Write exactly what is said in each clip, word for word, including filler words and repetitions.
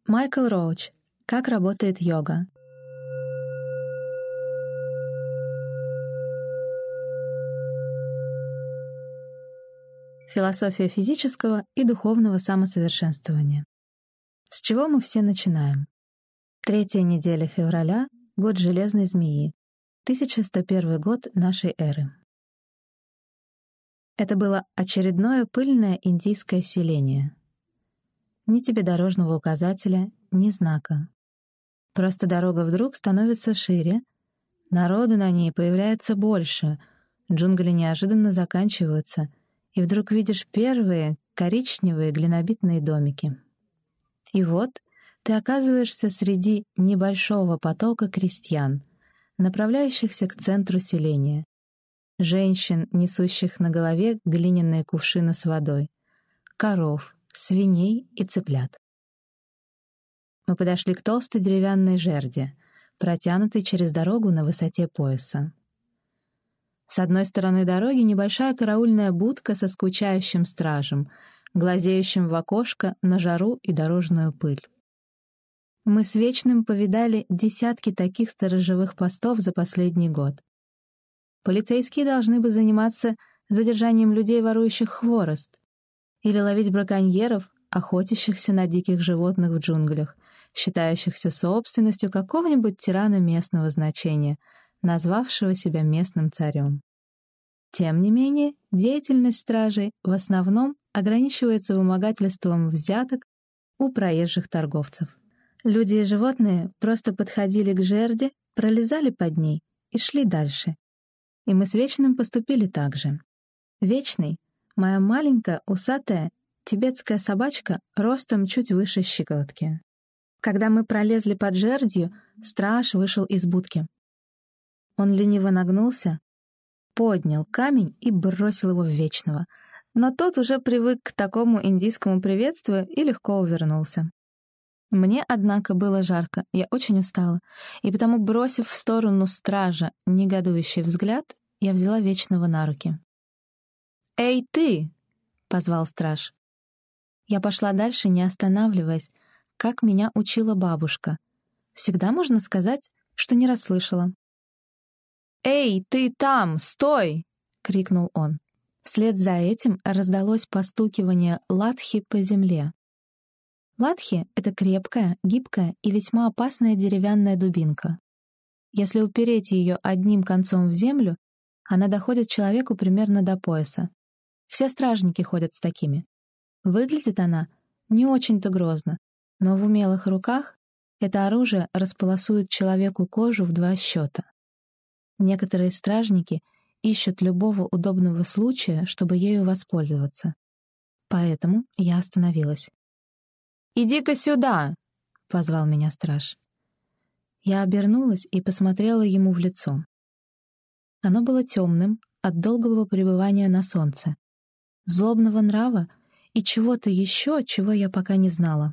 Майкл Роуч. Как работает йога? Философия физического и духовного самосовершенствования. С чего мы все начинаем? Третья неделя февраля, год Железной Змеи, тысяча сто первый год нашей эры. Это было очередное пыльное индийское селение. Ни тебе дорожного указателя, ни знака. Просто дорога вдруг становится шире, народу на ней появляется больше, джунгли неожиданно заканчиваются, и вдруг видишь первые коричневые глинобитные домики. И вот ты оказываешься среди небольшого потока крестьян, направляющихся к центру селения, женщин, несущих на голове глиняные кувшины с водой, коров, свиней и цыплят. Мы подошли к толстой деревянной жерди, протянутой через дорогу на высоте пояса. С одной стороны дороги небольшая караульная будка со скучающим стражем, глазеющим в окошко на жару и дорожную пыль. Мы с Вечным повидали десятки таких сторожевых постов за последний год. Полицейские должны бы заниматься задержанием людей, ворующих хворост, или ловить браконьеров, охотящихся на диких животных в джунглях, считающихся собственностью какого-нибудь тирана местного значения, назвавшего себя местным царем. Тем не менее, деятельность стражей в основном ограничивается вымогательством взяток у проезжих торговцев. Люди и животные просто подходили к жерди, пролезали под ней и шли дальше. И мы с Вечным поступили так же. Вечный — моя маленькая, усатая, тибетская собачка ростом чуть выше щиколотки. Когда мы пролезли под жердью, страж вышел из будки. Он лениво нагнулся, поднял камень и бросил его в Вечного, но тот уже привык к такому индийскому приветствию и легко увернулся. Мне, однако, было жарко, я очень устала, и потому, бросив в сторону стража негодующий взгляд, я взяла Вечного на руки. «Эй, ты!» — позвал страж. Я пошла дальше, не останавливаясь, как меня учила бабушка. Всегда можно сказать, что не расслышала. «Эй, ты там! Стой!» — крикнул он. Вслед за этим раздалось постукивание латхи по земле. Латхи — это крепкая, гибкая и весьма опасная деревянная дубинка. Если упереть ее одним концом в землю, она доходит человеку примерно до пояса. Все стражники ходят с такими. Выглядит она не очень-то грозно, но в умелых руках это оружие располосует человеку кожу в два счета. Некоторые стражники ищут любого удобного случая, чтобы ею воспользоваться. Поэтому я остановилась. «Иди-ка сюда!» — позвал меня страж. Я обернулась и посмотрела ему в лицо. Оно было темным от долгого пребывания на солнце, злобного нрава и чего-то еще, чего я пока не знала.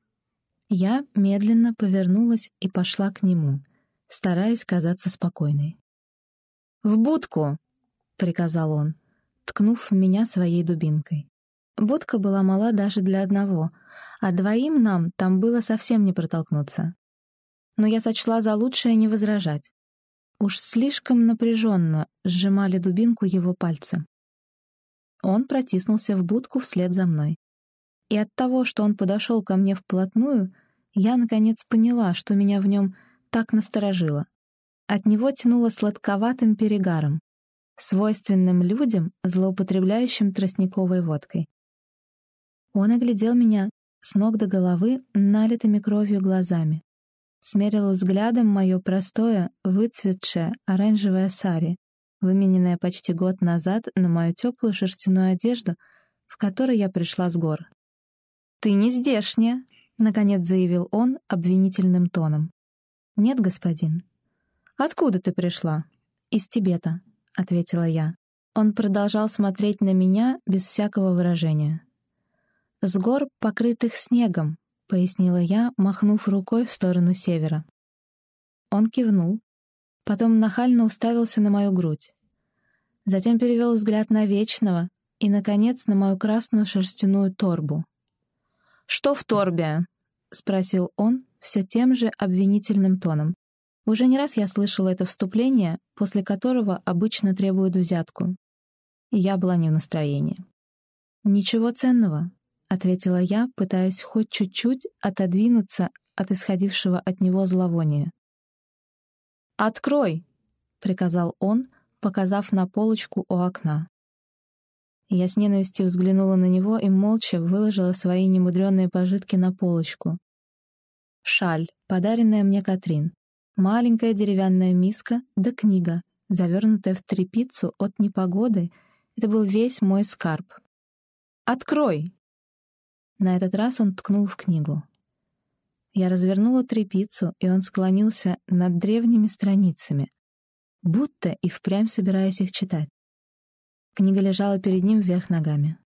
Я медленно повернулась и пошла к нему, стараясь казаться спокойной. «В будку!» — приказал он, ткнув в меня своей дубинкой. Будка была мала даже для одного, а двоим нам там было совсем не протолкнуться. Но я сочла за лучшее не возражать. Уж слишком напряженно сжимали дубинку его пальцы. Он протиснулся в будку вслед за мной. И от того, что он подошел ко мне вплотную, я, наконец, поняла, что меня в нем так насторожило. От него тянуло сладковатым перегаром, свойственным людям, злоупотребляющим тростниковой водкой. Он оглядел меня с ног до головы налитыми кровью глазами, смерил взглядом мое простое, выцветшее оранжевое сари, вымененное почти год назад на мою теплую шерстяную одежду, в которой я пришла с гор. «Ты не здешняя», — наконец заявил он обвинительным тоном. «Нет, господин». «Откуда ты пришла?» «Из Тибета», — ответила я. Он продолжал смотреть на меня без всякого выражения. «С гор, покрытых снегом», — пояснила я, махнув рукой в сторону севера. Он кивнул, потом нахально уставился на мою грудь. Затем перевел взгляд на Вечного и, наконец, на мою красную шерстяную торбу. «Что в торбе?» — спросил он все тем же обвинительным тоном. Уже не раз я слышала это вступление, после которого обычно требуют взятку. И я была не в настроении. «Ничего ценного», — ответила я, пытаясь хоть чуть-чуть отодвинуться от исходившего от него зловония. «Открой!» — приказал он, показав на полочку у окна. Я с ненавистью взглянула на него и молча выложила свои немудрённые пожитки на полочку. Шаль, подаренная мне Катрин, маленькая деревянная миска да книга, завернутая в тряпицу от непогоды. Это был весь мой скарб. «Открой!» На этот раз он ткнул в книгу. Я развернула тряпицу, и он склонился над древними страницами, будто и впрямь собираясь их читать. Книга лежала перед ним вверх ногами.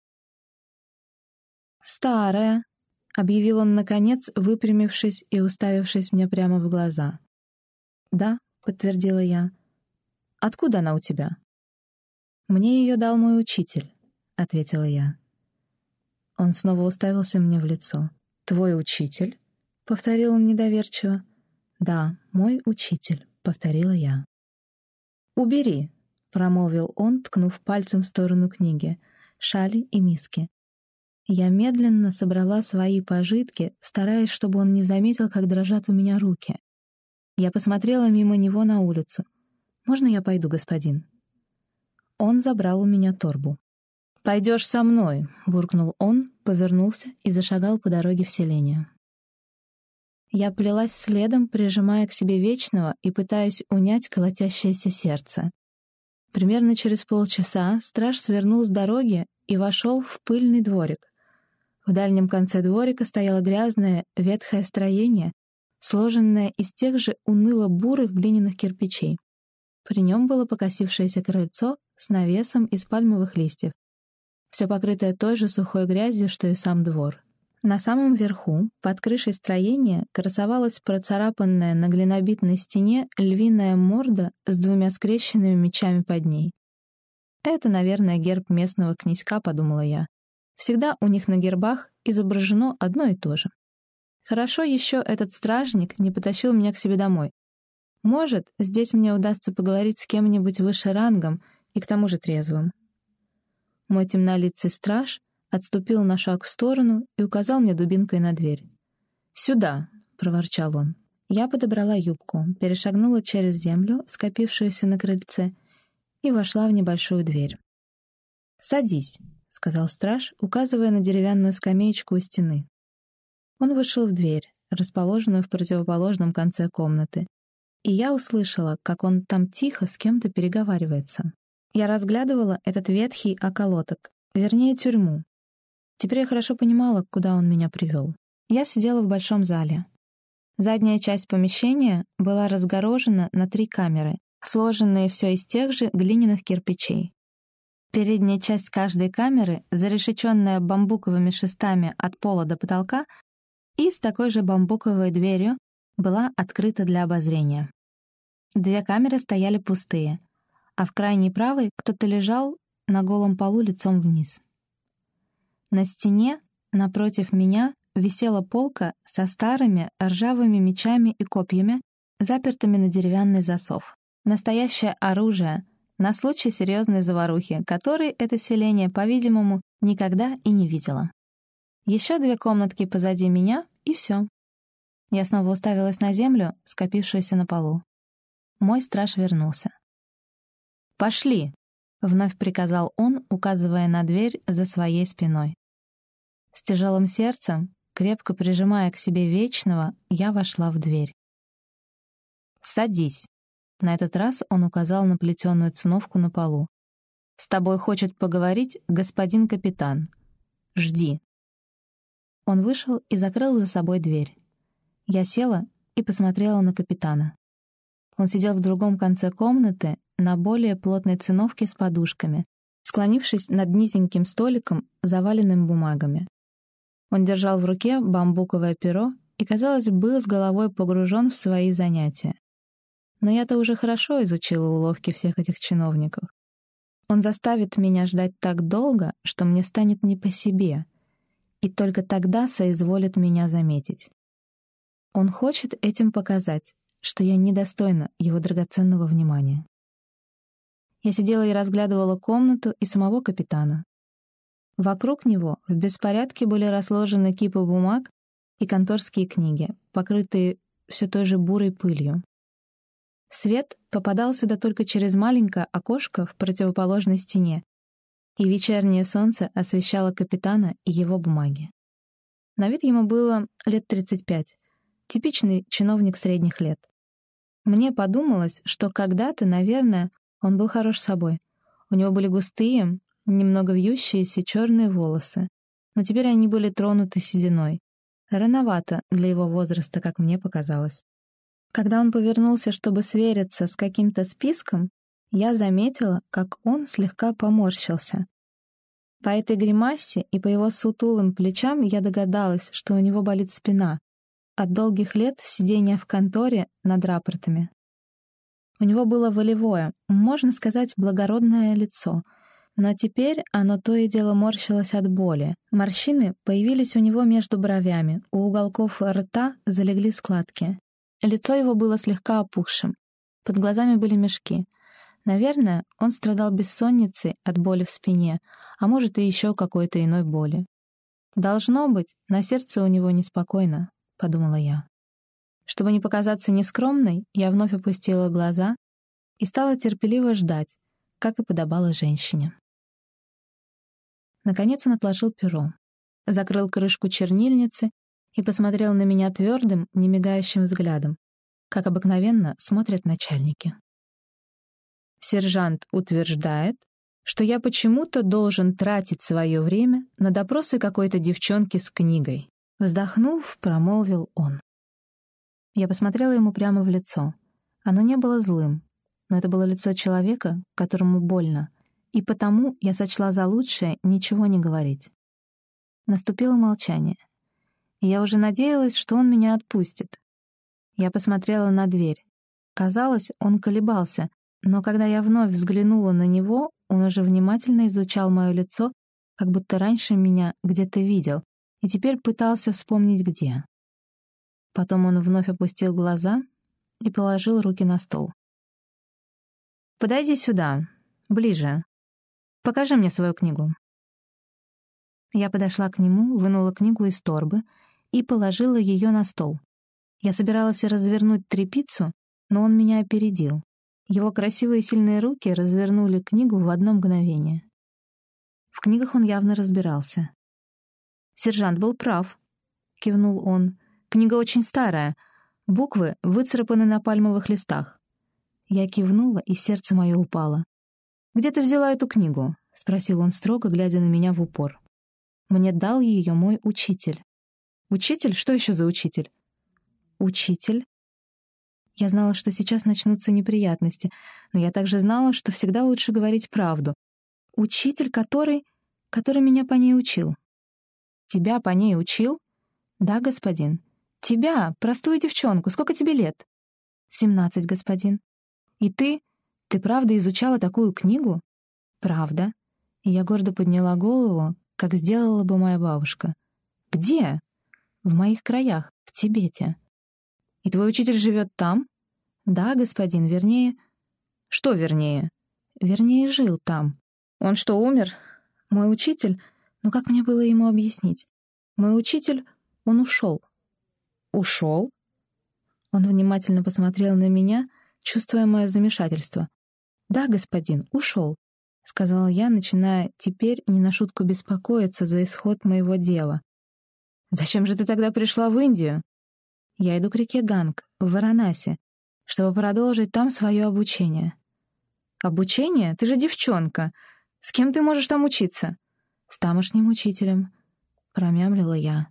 «Старая», — объявил он, наконец, выпрямившись и уставившись мне прямо в глаза. «Да», — подтвердила я. «Откуда она у тебя?» «Мне ее дал мой учитель», — ответила я. Он снова уставился мне в лицо. «Твой учитель?» — повторил он недоверчиво. «Да, мой учитель», — повторила я. «Убери», — промолвил он, ткнув пальцем в сторону книги, шали и миски. Я медленно собрала свои пожитки, стараясь, чтобы он не заметил, как дрожат у меня руки. Я посмотрела мимо него на улицу. «Можно я пойду, господин?» Он забрал у меня торбу. «Пойдешь со мной», — буркнул он, повернулся и зашагал по дороге в селение. Я плелась следом, прижимая к себе Вечного и пытаясь унять колотящееся сердце. Примерно через полчаса страж свернул с дороги и вошел в пыльный дворик. В дальнем конце дворика стояло грязное, ветхое строение, сложенное из тех же уныло-бурых глиняных кирпичей. При нем было покосившееся крыльцо с навесом из пальмовых листьев, все покрытое той же сухой грязью, что и сам двор. На самом верху, под крышей строения, красовалась процарапанная на глинобитной стене львиная морда с двумя скрещенными мечами под ней. «Это, наверное, герб местного князька», — подумала я. Всегда у них на гербах изображено одно и то же. Хорошо еще этот стражник не потащил меня к себе домой. Может, здесь мне удастся поговорить с кем-нибудь выше рангом и к тому же трезвым. Мой темнолицый страж отступил на шаг в сторону и указал мне дубинкой на дверь. «Сюда!» — проворчал он. Я подобрала юбку, перешагнула через землю, скопившуюся на крыльце, и вошла в небольшую дверь. «Садись», — сказал страж, указывая на деревянную скамеечку у стены. Он вышел в дверь, расположенную в противоположном конце комнаты, и я услышала, как он там тихо с кем-то переговаривается. Я разглядывала этот ветхий околоток, вернее, тюрьму. Теперь я хорошо понимала, куда он меня привел. Я сидела в большом зале. Задняя часть помещения была разгорожена на три камеры, сложенные все из тех же глиняных кирпичей. Передняя часть каждой камеры, зарешеченная бамбуковыми шестами от пола до потолка, и с такой же бамбуковой дверью, была открыта для обозрения. Две камеры стояли пустые, а в крайней правой кто-то лежал на голом полу лицом вниз. На стене, напротив меня, висела полка со старыми ржавыми мечами и копьями, запертыми на деревянный засов. Настоящее оружие на случай серьезной заварухи, которой это селение, по-видимому, никогда и не видело. Еще две комнатки позади меня, и все. Я снова уставилась на землю, скопившуюся на полу. Мой страж вернулся. «Пошли!» — вновь приказал он, указывая на дверь за своей спиной. С тяжелым сердцем, крепко прижимая к себе Вечного, я вошла в дверь. «Садись!» — на этот раз он указал на плетеную циновку на полу. «С тобой хочет поговорить господин капитан. Жди!» Он вышел и закрыл за собой дверь. Я села и посмотрела на капитана. Он сидел в другом конце комнаты на более плотной циновке с подушками, склонившись над низеньким столиком, заваленным бумагами. Он держал в руке бамбуковое перо и, казалось, был с головой погружен в свои занятия. Но я-то уже хорошо изучила уловки всех этих чиновников. Он заставит меня ждать так долго, что мне станет не по себе, и только тогда соизволит меня заметить. Он хочет этим показать, что я недостойна его драгоценного внимания. Я сидела и разглядывала комнату и самого капитана. Вокруг него в беспорядке были разложены кипы бумаг и конторские книги, покрытые все той же бурой пылью. Свет попадал сюда только через маленькое окошко в противоположной стене, и вечернее солнце освещало капитана и его бумаги. На вид ему было лет тридцать пять, типичный чиновник средних лет. Мне подумалось, что когда-то, наверное, он был хорош собой. У него были густые, немного вьющиеся черные волосы, но теперь они были тронуты сединой. Рановато для его возраста, как мне показалось. Когда он повернулся, чтобы свериться с каким-то списком, я заметила, как он слегка поморщился. По этой гримасе и по его сутулым плечам я догадалась, что у него болит спина от долгих лет сидения в конторе над рапортами. У него было волевое, можно сказать, благородное лицо, но теперь оно то и дело морщилось от боли. Морщины появились у него между бровями, у уголков рта залегли складки. Лицо его было слегка опухшим, под глазами были мешки. Наверное, он страдал бессонницей от боли в спине, а может и еще какой-то иной боли. «Должно быть, на сердце у него неспокойно», — подумала я. Чтобы не показаться нескромной, я вновь опустила глаза и стала терпеливо ждать, как и подобало женщине. Наконец он отложил перо, закрыл крышку чернильницы и посмотрел на меня твердым, немигающим взглядом, как обыкновенно смотрят начальники. Сержант утверждает, что я почему-то должен тратить свое время на допросы какой-то девчонки с книгой. Вздохнув, промолвил он. Я посмотрела ему прямо в лицо. Оно не было злым, но это было лицо человека, которому больно, и потому я сочла за лучшее ничего не говорить. Наступило молчание, и я уже надеялась, что он меня отпустит. Я посмотрела на дверь. Казалось, он колебался, но когда я вновь взглянула на него, он уже внимательно изучал мое лицо, как будто раньше меня где-то видел, и теперь пытался вспомнить, где. Потом он вновь опустил глаза и положил руки на стол. «Подойди сюда, ближе. Покажи мне свою книгу». Я подошла к нему, вынула книгу из торбы и положила ее на стол. Я собиралась развернуть тряпицу, но он меня опередил. Его красивые сильные руки развернули книгу в одно мгновение. В книгах он явно разбирался. «Сержант был прав», — кивнул он. «Книга очень старая. Буквы выцарапаны на пальмовых листах». Я кивнула, и сердце мое упало. «Где ты взяла эту книгу?» — спросил он строго, глядя на меня в упор. «Мне дал ее мой учитель». «Учитель? Что еще за учитель?» «Учитель?» Я знала, что сейчас начнутся неприятности, но я также знала, что всегда лучше говорить правду. Учитель, который... который меня по ней учил. «Тебя по ней учил?» «Да, господин». «Тебя, простую девчонку, сколько тебе лет?» «Семнадцать, господин». «И ты? Ты правда изучала такую книгу?» «Правда». И я гордо подняла голову, как сделала бы моя бабушка. «Где?» «В моих краях, в Тибете». «И твой учитель живет там?» «Да, господин, вернее...» «Что вернее?» «Вернее, жил там». «Он что, умер?» «Мой учитель...» Ну как мне было ему объяснить? «Мой учитель... он ушел». «Ушел?» Он внимательно посмотрел на меня, чувствуя мое замешательство. «Да, господин, ушел», — сказала я, начиная теперь не на шутку беспокоиться за исход моего дела. «Зачем же ты тогда пришла в Индию?» «Я иду к реке Ганг, в Варанаси, чтобы продолжить там свое обучение». «Обучение? Ты же девчонка. С кем ты можешь там учиться?» «С тамошним учителем», — промямлила я.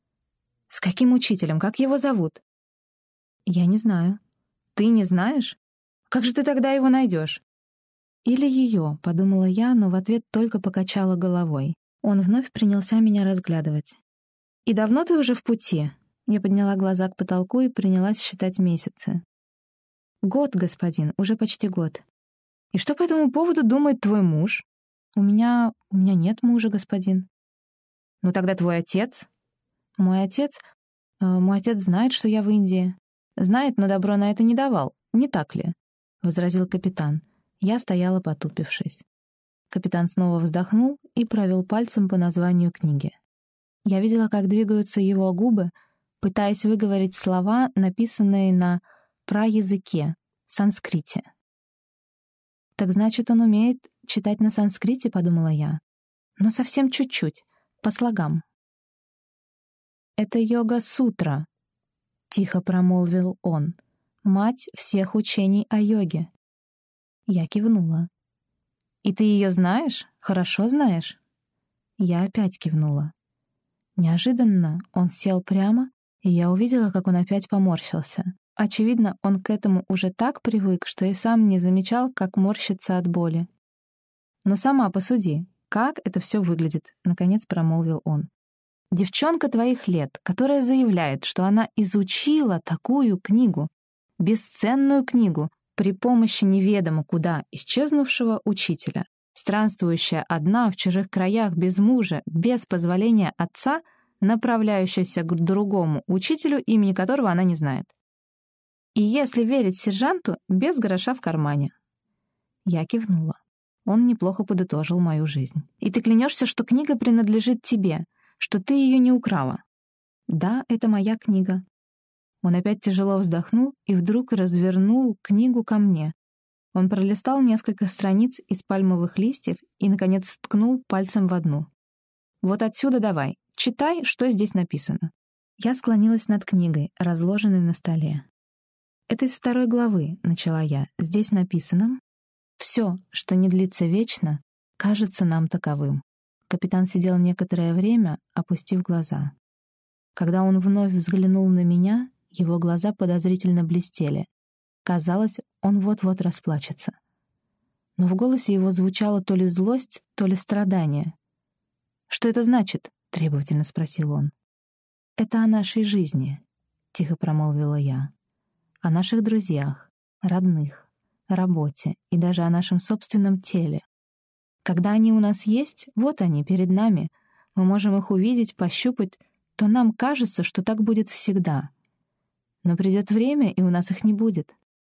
«С каким учителем? Как его зовут?» «Я не знаю». «Ты не знаешь? Как же ты тогда его найдешь?» «Или ее», — подумала я, но в ответ только покачала головой. Он вновь принялся меня разглядывать. «И давно ты уже в пути?» Я подняла глаза к потолку и принялась считать месяцы. «Год, господин, уже почти год». «И что по этому поводу думает твой муж?» «У меня... у меня нет мужа, господин». «Ну тогда твой отец?» «Мой отец... «Э, «Мой отец знает, что я в Индии». «Знает, но добро на это не давал, не так ли?» — возразил капитан. Я стояла, потупившись. Капитан снова вздохнул и провел пальцем по названию книги. Я видела, как двигаются его губы, пытаясь выговорить слова, написанные на праязыке, санскрите. «Так значит, он умеет читать на санскрите», — подумала я. «Но совсем чуть-чуть, по слогам». «Это йога-сутра», — тихо промолвил он, — «мать всех учений о йоге». Я кивнула. «И ты ее знаешь? Хорошо знаешь?» Я опять кивнула. Неожиданно он сел прямо, и я увидела, как он опять поморщился. Очевидно, он к этому уже так привык, что и сам не замечал, как морщится от боли. «Но сама посуди, как это все выглядит», — наконец промолвил он. «Девчонка твоих лет, которая заявляет, что она изучила такую книгу, бесценную книгу, при помощи неведомо куда исчезнувшего учителя, странствующая одна в чужих краях без мужа, без позволения отца, направляющаяся к другому учителю, имени которого она не знает. И если верить сержанту, без гроша в кармане». Я кивнула. Он неплохо подытожил мою жизнь. «И ты клянешься, что книга принадлежит тебе, что ты ее не украла?» «Да, это моя книга». Он опять тяжело вздохнул и вдруг развернул книгу ко мне. Он пролистал несколько страниц из пальмовых листьев и, наконец, ткнул пальцем в одну. «Вот отсюда давай, читай, что здесь написано». Я склонилась над книгой, разложенной на столе. «Это из второй главы», — начала я. «Здесь написано: «Все, что не длится вечно, кажется нам таковым». Капитан сидел некоторое время, опустив глаза. Когда он вновь взглянул на меня, его глаза подозрительно блестели. Казалось, он вот-вот расплачется. Но в голосе его звучала то ли злость, то ли страдание. «Что это значит?» — требовательно спросил он. «Это о нашей жизни», — тихо промолвила я. «О наших друзьях, родных, работе и даже о нашем собственном теле. Когда они у нас есть, вот они, перед нами, мы можем их увидеть, пощупать, то нам кажется, что так будет всегда. Но придет время, и у нас их не будет».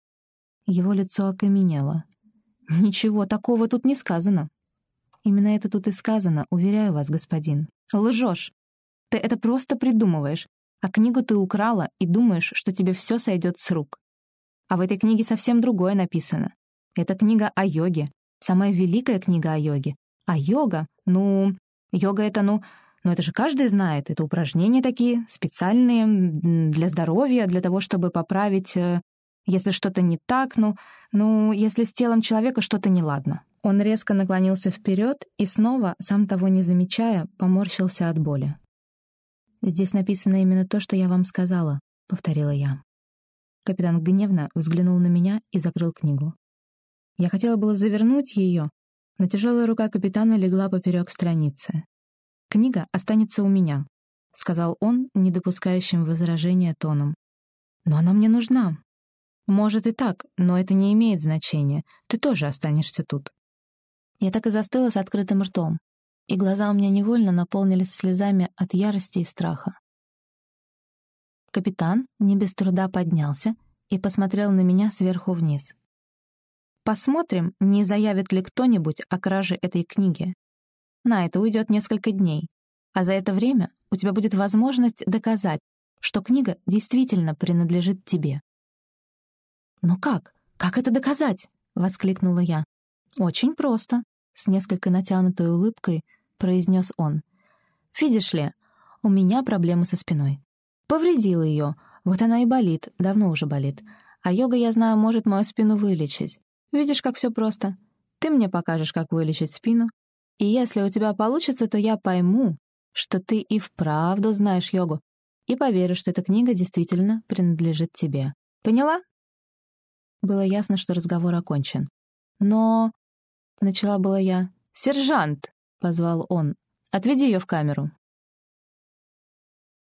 Его лицо окаменело. «Ничего такого тут не сказано». «Именно это тут и сказано, уверяю вас, господин». «Лжешь! Ты это просто придумываешь, а книгу ты украла и думаешь, что тебе все сойдет с рук. А в этой книге совсем другое написано. Это книга о йоге, самая великая книга о йоге. А йога, ну, йога это, ну, ну это же каждый знает, это упражнения такие, специальные, для здоровья, для того, чтобы поправить, если что-то не так, ну, ну, если с телом человека что-то неладно». Он резко наклонился вперед и снова, сам того не замечая, поморщился от боли. «Здесь написано именно то, что я вам сказала», — повторила я. Капитан гневно взглянул на меня и закрыл книгу. Я хотела было завернуть ее, но тяжелая рука капитана легла поперек страницы. «Книга останется у меня», — сказал он, не допускающим возражения тоном. «Но она мне нужна». «Может и так, но это не имеет значения. Ты тоже останешься тут». Я так и застыла с открытым ртом, и глаза у меня невольно наполнились слезами от ярости и страха. Капитан не без труда поднялся и посмотрел на меня сверху вниз. «Посмотрим, не заявит ли кто-нибудь о краже этой книги. На это уйдет несколько дней, а за это время у тебя будет возможность доказать, что книга действительно принадлежит тебе». «Но как? Как это доказать?» — воскликнула я. «Очень просто», — с несколько натянутой улыбкой произнес он. «Видишь ли, у меня проблемы со спиной. Повредила ее, вот она и болит, давно уже болит. А йога, я знаю, может мою спину вылечить. Видишь, как все просто. Ты мне покажешь, как вылечить спину. И если у тебя получится, то я пойму, что ты и вправду знаешь йогу, и поверю, что эта книга действительно принадлежит тебе. Поняла?» Было ясно, что разговор окончен. «Но...» — начала была я. «Сержант!» — позвал он. «Отведи ее в камеру».